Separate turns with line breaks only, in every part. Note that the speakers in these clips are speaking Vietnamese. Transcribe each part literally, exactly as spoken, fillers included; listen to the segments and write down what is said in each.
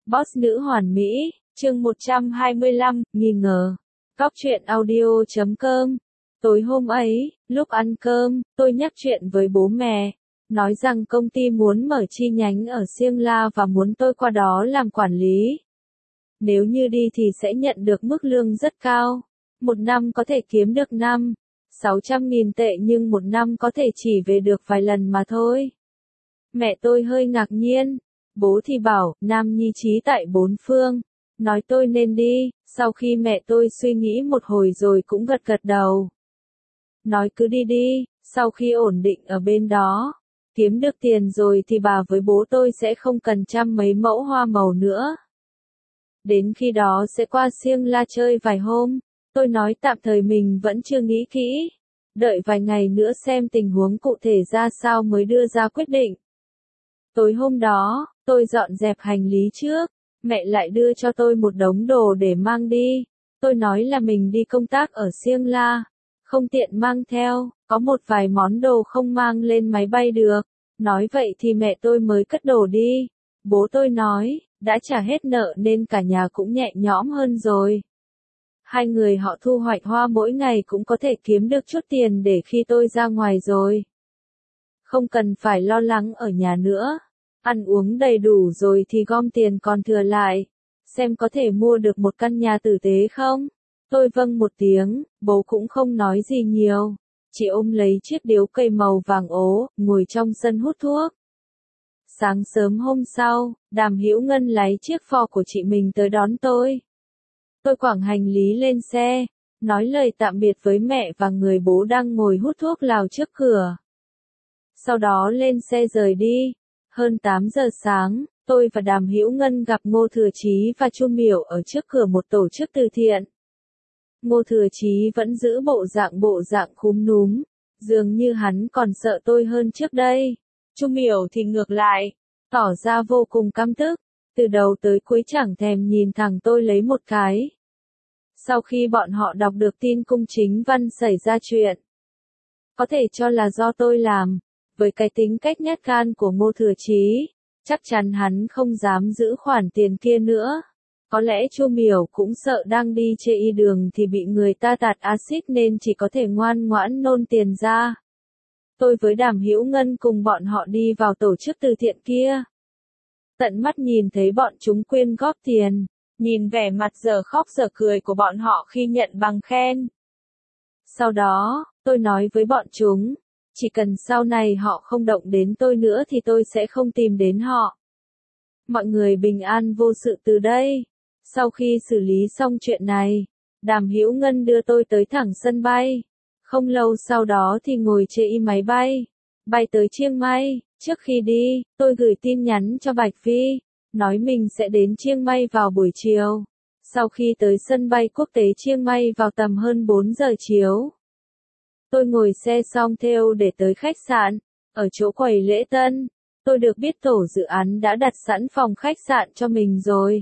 Boss nữ hoàn mỹ, chương một trăm hai mươi lăm, nghi ngờ. Góc truyện audio chấm com. Tối hôm ấy, lúc ăn cơm, tôi nhắc chuyện với bố mẹ, nói rằng công ty muốn mở chi nhánh ở Siêng La và muốn tôi qua đó làm quản lý. Nếu như đi thì sẽ nhận được mức lương rất cao. Một năm có thể kiếm được năm, sáu trăm nghìn tệ nhưng một năm có thể chỉ về được vài lần mà thôi. Mẹ tôi hơi ngạc nhiên. Bố thì bảo, nam nhi trí tại bốn phương. Nói tôi nên đi, sau khi mẹ tôi suy nghĩ một hồi rồi cũng gật gật đầu. Nói cứ đi đi, sau khi ổn định ở bên đó, kiếm được tiền rồi thì bà với bố tôi sẽ không cần chăm mấy mẫu hoa màu nữa. Đến khi đó sẽ qua Siêng La chơi vài hôm, tôi nói tạm thời mình vẫn chưa nghĩ kỹ. Đợi vài ngày nữa xem tình huống cụ thể ra sao mới đưa ra quyết định. Tối hôm đó, tôi dọn dẹp hành lý trước, mẹ lại đưa cho tôi một đống đồ để mang đi. Tôi nói là mình đi công tác ở Siêng La, không tiện mang theo, có một vài món đồ không mang lên máy bay được. Nói vậy thì mẹ tôi mới cất đồ đi. Bố tôi nói, đã trả hết nợ nên cả nhà cũng nhẹ nhõm hơn rồi. Hai người họ thu hoạch hoa mỗi ngày cũng có thể kiếm được chút tiền để khi tôi ra ngoài rồi. Không cần phải lo lắng ở nhà nữa. Ăn uống đầy đủ rồi thì gom tiền còn thừa lại. Xem có thể mua được một căn nhà tử tế không? Tôi vâng một tiếng, bố cũng không nói gì nhiều. Chỉ ôm lấy chiếc điếu cây màu vàng ố, ngồi trong sân hút thuốc. Sáng sớm hôm sau, Đàm Hữu Ngân lái chiếc Ford của chị mình tới đón tôi. Tôi quẳng hành lý lên xe, nói lời tạm biệt với mẹ và người bố đang ngồi hút thuốc lào trước cửa. Sau đó lên xe rời đi. Hơn tám giờ sáng, tôi và Đàm Hữu Ngân gặp Ngô Thừa Chí và Chu Miểu ở trước cửa một tổ chức từ thiện. Ngô Thừa Chí vẫn giữ bộ dạng bộ dạng khúm núm, dường như hắn còn sợ tôi hơn trước đây. Chu Miểu thì ngược lại, tỏ ra vô cùng căm tức, từ đầu tới cuối chẳng thèm nhìn thẳng tôi lấy một cái. Sau khi bọn họ đọc được tin cung chính văn xảy ra chuyện, có thể cho là do tôi làm. Với cái tính cách nhát gan của Ngô Thừa Chí, chắc chắn hắn không dám giữ khoản tiền kia nữa. Có lẽ Chu Miểu cũng sợ đang đi chê y đường thì bị người ta tạt axit nên chỉ có thể ngoan ngoãn nôn tiền ra. Tôi với Đàm Hữu Ngân cùng bọn họ đi vào tổ chức từ thiện kia. Tận mắt nhìn thấy bọn chúng quyên góp tiền, nhìn vẻ mặt giờ khóc giờ cười của bọn họ khi nhận bằng khen. Sau đó, tôi nói với bọn chúng, chỉ cần sau này họ không động đến tôi nữa thì tôi sẽ không tìm đến họ. Mọi người bình an vô sự từ đây. Sau khi xử lý xong chuyện này, Đàm Hữu Ngân đưa tôi tới thẳng sân bay. Không lâu sau đó thì ngồi chê máy bay, bay tới Chiang Mai. Trước khi đi, tôi gửi tin nhắn cho Bạch Phi, nói mình sẽ đến Chiang Mai vào buổi chiều. Sau khi tới sân bay quốc tế Chiang Mai vào tầm hơn bốn giờ chiều, tôi ngồi xe xong theo để tới khách sạn. Ở chỗ quầy lễ tân, tôi được biết tổ dự án đã đặt sẵn phòng khách sạn cho mình rồi.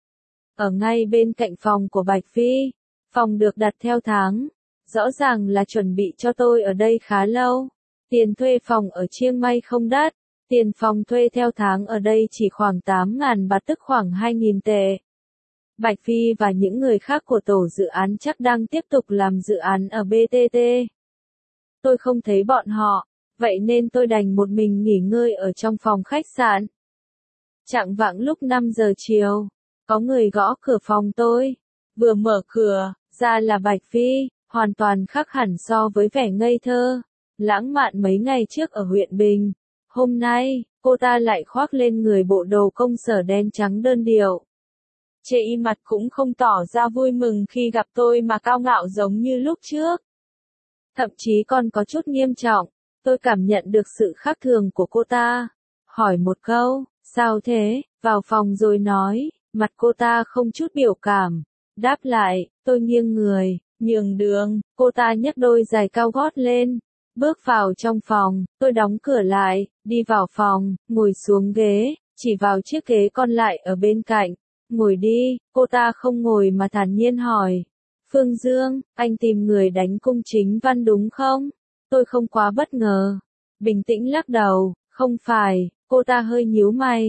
Ở ngay bên cạnh phòng của Bạch Phi, phòng được đặt theo tháng, rõ ràng là chuẩn bị cho tôi ở đây khá lâu. Tiền thuê phòng ở Chiang Mai không đắt, tiền phòng thuê theo tháng ở đây chỉ khoảng tám ngàn bát tức khoảng hai nghìn tệ. Bạch Phi và những người khác của tổ dự án chắc đang tiếp tục làm dự án ở bê tê tê. Tôi không thấy bọn họ, vậy nên tôi đành một mình nghỉ ngơi ở trong phòng khách sạn. Chạng vạng lúc năm giờ chiều, có người gõ cửa phòng tôi. Vừa mở cửa, ra là Bạch Phi, hoàn toàn khác hẳn so với vẻ ngây thơ, lãng mạn mấy ngày trước ở huyện Bình. Hôm nay, cô ta lại khoác lên người bộ đồ công sở đen trắng đơn điệu. Chê y mặt cũng không tỏ ra vui mừng khi gặp tôi mà cao ngạo giống như lúc trước. Thậm chí còn có chút nghiêm trọng. Tôi cảm nhận được sự khác thường của cô ta. Hỏi một câu, sao thế, vào phòng rồi nói, mặt cô ta không chút biểu cảm. Đáp lại, tôi nghiêng người, nhường đường, cô ta nhấc đôi giày cao gót lên. Bước vào trong phòng, tôi đóng cửa lại, đi vào phòng, ngồi xuống ghế, chỉ vào chiếc ghế còn lại ở bên cạnh. Ngồi đi, cô ta không ngồi mà thản nhiên hỏi. Phương Dương, anh tìm người đánh cung chính văn đúng không? Tôi không quá bất ngờ. Bình tĩnh lắc đầu, không phải, cô ta hơi nhíu mày.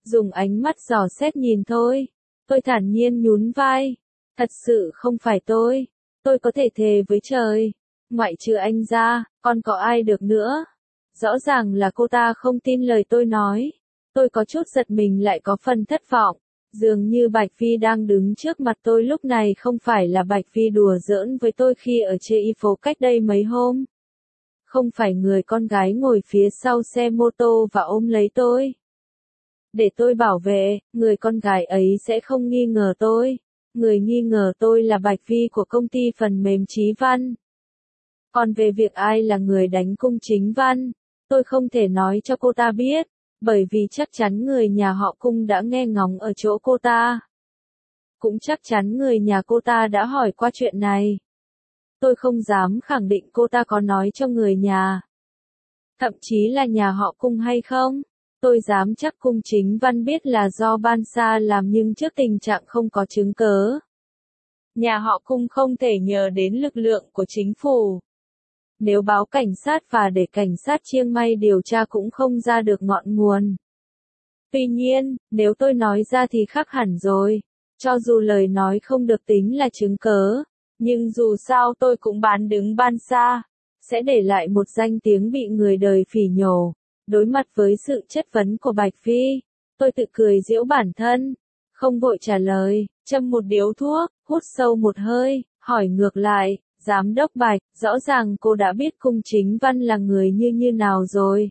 dùng ánh mắt dò xét nhìn tôi. Tôi thản nhiên nhún vai. Thật sự không phải tôi. Tôi có thể thề với trời. Ngoại trừ anh ra, còn có ai được nữa. Rõ ràng là cô ta không tin lời tôi nói. Tôi có chút giật mình lại có phần thất vọng. Dường như Bạch Phi đang đứng trước mặt tôi lúc này không phải là Bạch Phi đùa giỡn với tôi khi ở trên y phố cách đây mấy hôm. Không phải người con gái ngồi phía sau xe mô tô và ôm lấy tôi. Để tôi bảo vệ, người con gái ấy sẽ không nghi ngờ tôi. Người nghi ngờ tôi là Bạch Phi của công ty phần mềm Chí Văn. Còn về việc ai là người đánh Cung Chính Văn, tôi không thể nói cho cô ta biết, bởi vì chắc chắn người nhà họ Cung đã nghe ngóng ở chỗ cô ta. Cũng chắc chắn người nhà cô ta đã hỏi qua chuyện này. Tôi không dám khẳng định cô ta có nói cho người nhà. Thậm chí là nhà họ Cung hay không. Tôi dám chắc Cung Chính Văn biết là do Ban Sa làm nhưng trước tình trạng không có chứng cớ. Nhà họ Cung không thể nhờ đến lực lượng của chính phủ. Nếu báo cảnh sát và để cảnh sát Chiang Mai điều tra cũng không ra được ngọn nguồn. Tuy nhiên, nếu tôi nói ra thì khác hẳn rồi. Cho dù lời nói không được tính là chứng cớ, nhưng dù sao tôi cũng bán đứng Ban Sa, sẽ để lại một danh tiếng bị người đời phỉ nhổ. Đối mặt với sự chất vấn của Bạch Phi, tôi tự cười giễu bản thân, không vội trả lời, châm một điếu thuốc, hút sâu một hơi, hỏi ngược lại, Giám đốc Bạch, rõ ràng cô đã biết Cung Chính Văn là người như như nào rồi.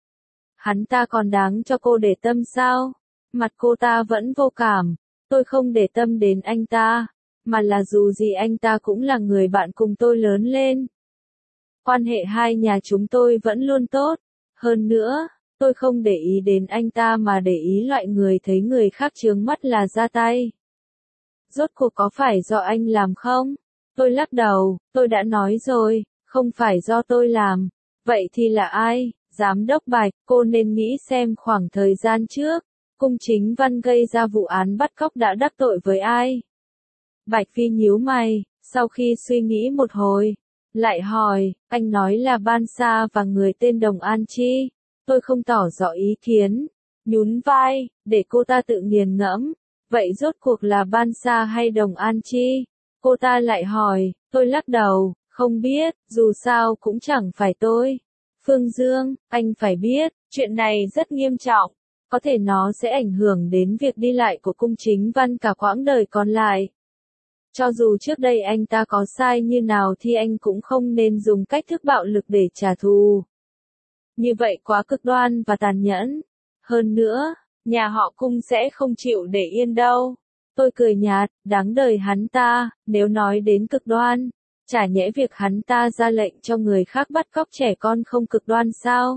Hắn ta còn đáng cho cô để tâm sao? Mặt cô ta vẫn vô cảm, tôi không để tâm đến anh ta, mà là dù gì anh ta cũng là người bạn cùng tôi lớn lên. Quan hệ hai nhà chúng tôi vẫn luôn tốt. Hơn nữa, tôi không để ý đến anh ta mà để ý loại người thấy người khác chướng mắt là ra tay. Rốt cuộc có phải do anh làm không? Tôi lắc đầu, tôi đã nói rồi, không phải do tôi làm. Vậy thì là ai? Giám đốc Bạch, cô nên nghĩ xem khoảng thời gian trước, Cung Chính Văn gây ra vụ án bắt cóc đã đắc tội với ai? Bạch Phi nhíu mày, sau khi suy nghĩ một hồi, lại hỏi, anh nói là Ban Sa và người tên Đồng An Chi. Tôi không tỏ rõ ý kiến, nhún vai, để cô ta tự nghiền ngẫm. Vậy rốt cuộc là Ban Sa hay Đồng An Chi? Cô ta lại hỏi, tôi lắc đầu, không biết, dù sao cũng chẳng phải tôi. Phương Dương, anh phải biết, chuyện này rất nghiêm trọng, có thể nó sẽ ảnh hưởng đến việc đi lại của Cung Chính Văn cả quãng đời còn lại. Cho dù trước đây anh ta có sai như nào thì anh cũng không nên dùng cách thức bạo lực để trả thù. Như vậy quá cực đoan và tàn nhẫn. Hơn nữa, nhà họ Cung sẽ không chịu để yên đâu. Tôi cười nhạt, đáng đời hắn ta, nếu nói đến cực đoan, chả nhẽ việc hắn ta ra lệnh cho người khác bắt cóc trẻ con không cực đoan sao?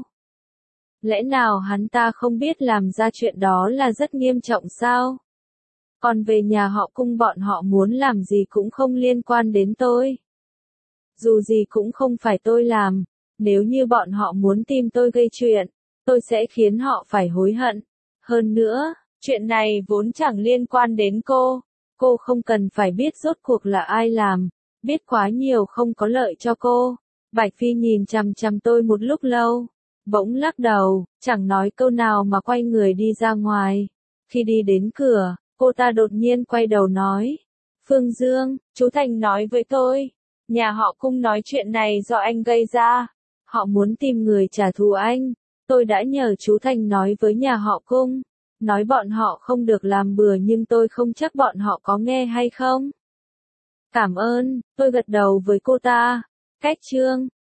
Lẽ nào hắn ta không biết làm ra chuyện đó là rất nghiêm trọng sao? Còn về nhà họ Cung bọn họ muốn làm gì cũng không liên quan đến tôi. Dù gì cũng không phải tôi làm, nếu như bọn họ muốn tìm tôi gây chuyện, tôi sẽ khiến họ phải hối hận. Hơn nữa, chuyện này vốn chẳng liên quan đến cô, cô không cần phải biết rốt cuộc là ai làm, biết quá nhiều không có lợi cho cô. Bạch Phi nhìn chằm chằm tôi một lúc lâu, bỗng lắc đầu, chẳng nói câu nào mà quay người đi ra ngoài. Khi đi đến cửa, cô ta đột nhiên quay đầu nói, Phương Dương, chú Thành nói với tôi, nhà họ Cung nói chuyện này do anh gây ra, họ muốn tìm người trả thù anh, tôi đã nhờ chú Thành nói với nhà họ Cung, nói bọn họ không được làm bừa nhưng tôi không chắc bọn họ có nghe hay không. Cảm ơn, tôi gật đầu với cô ta. Cách chương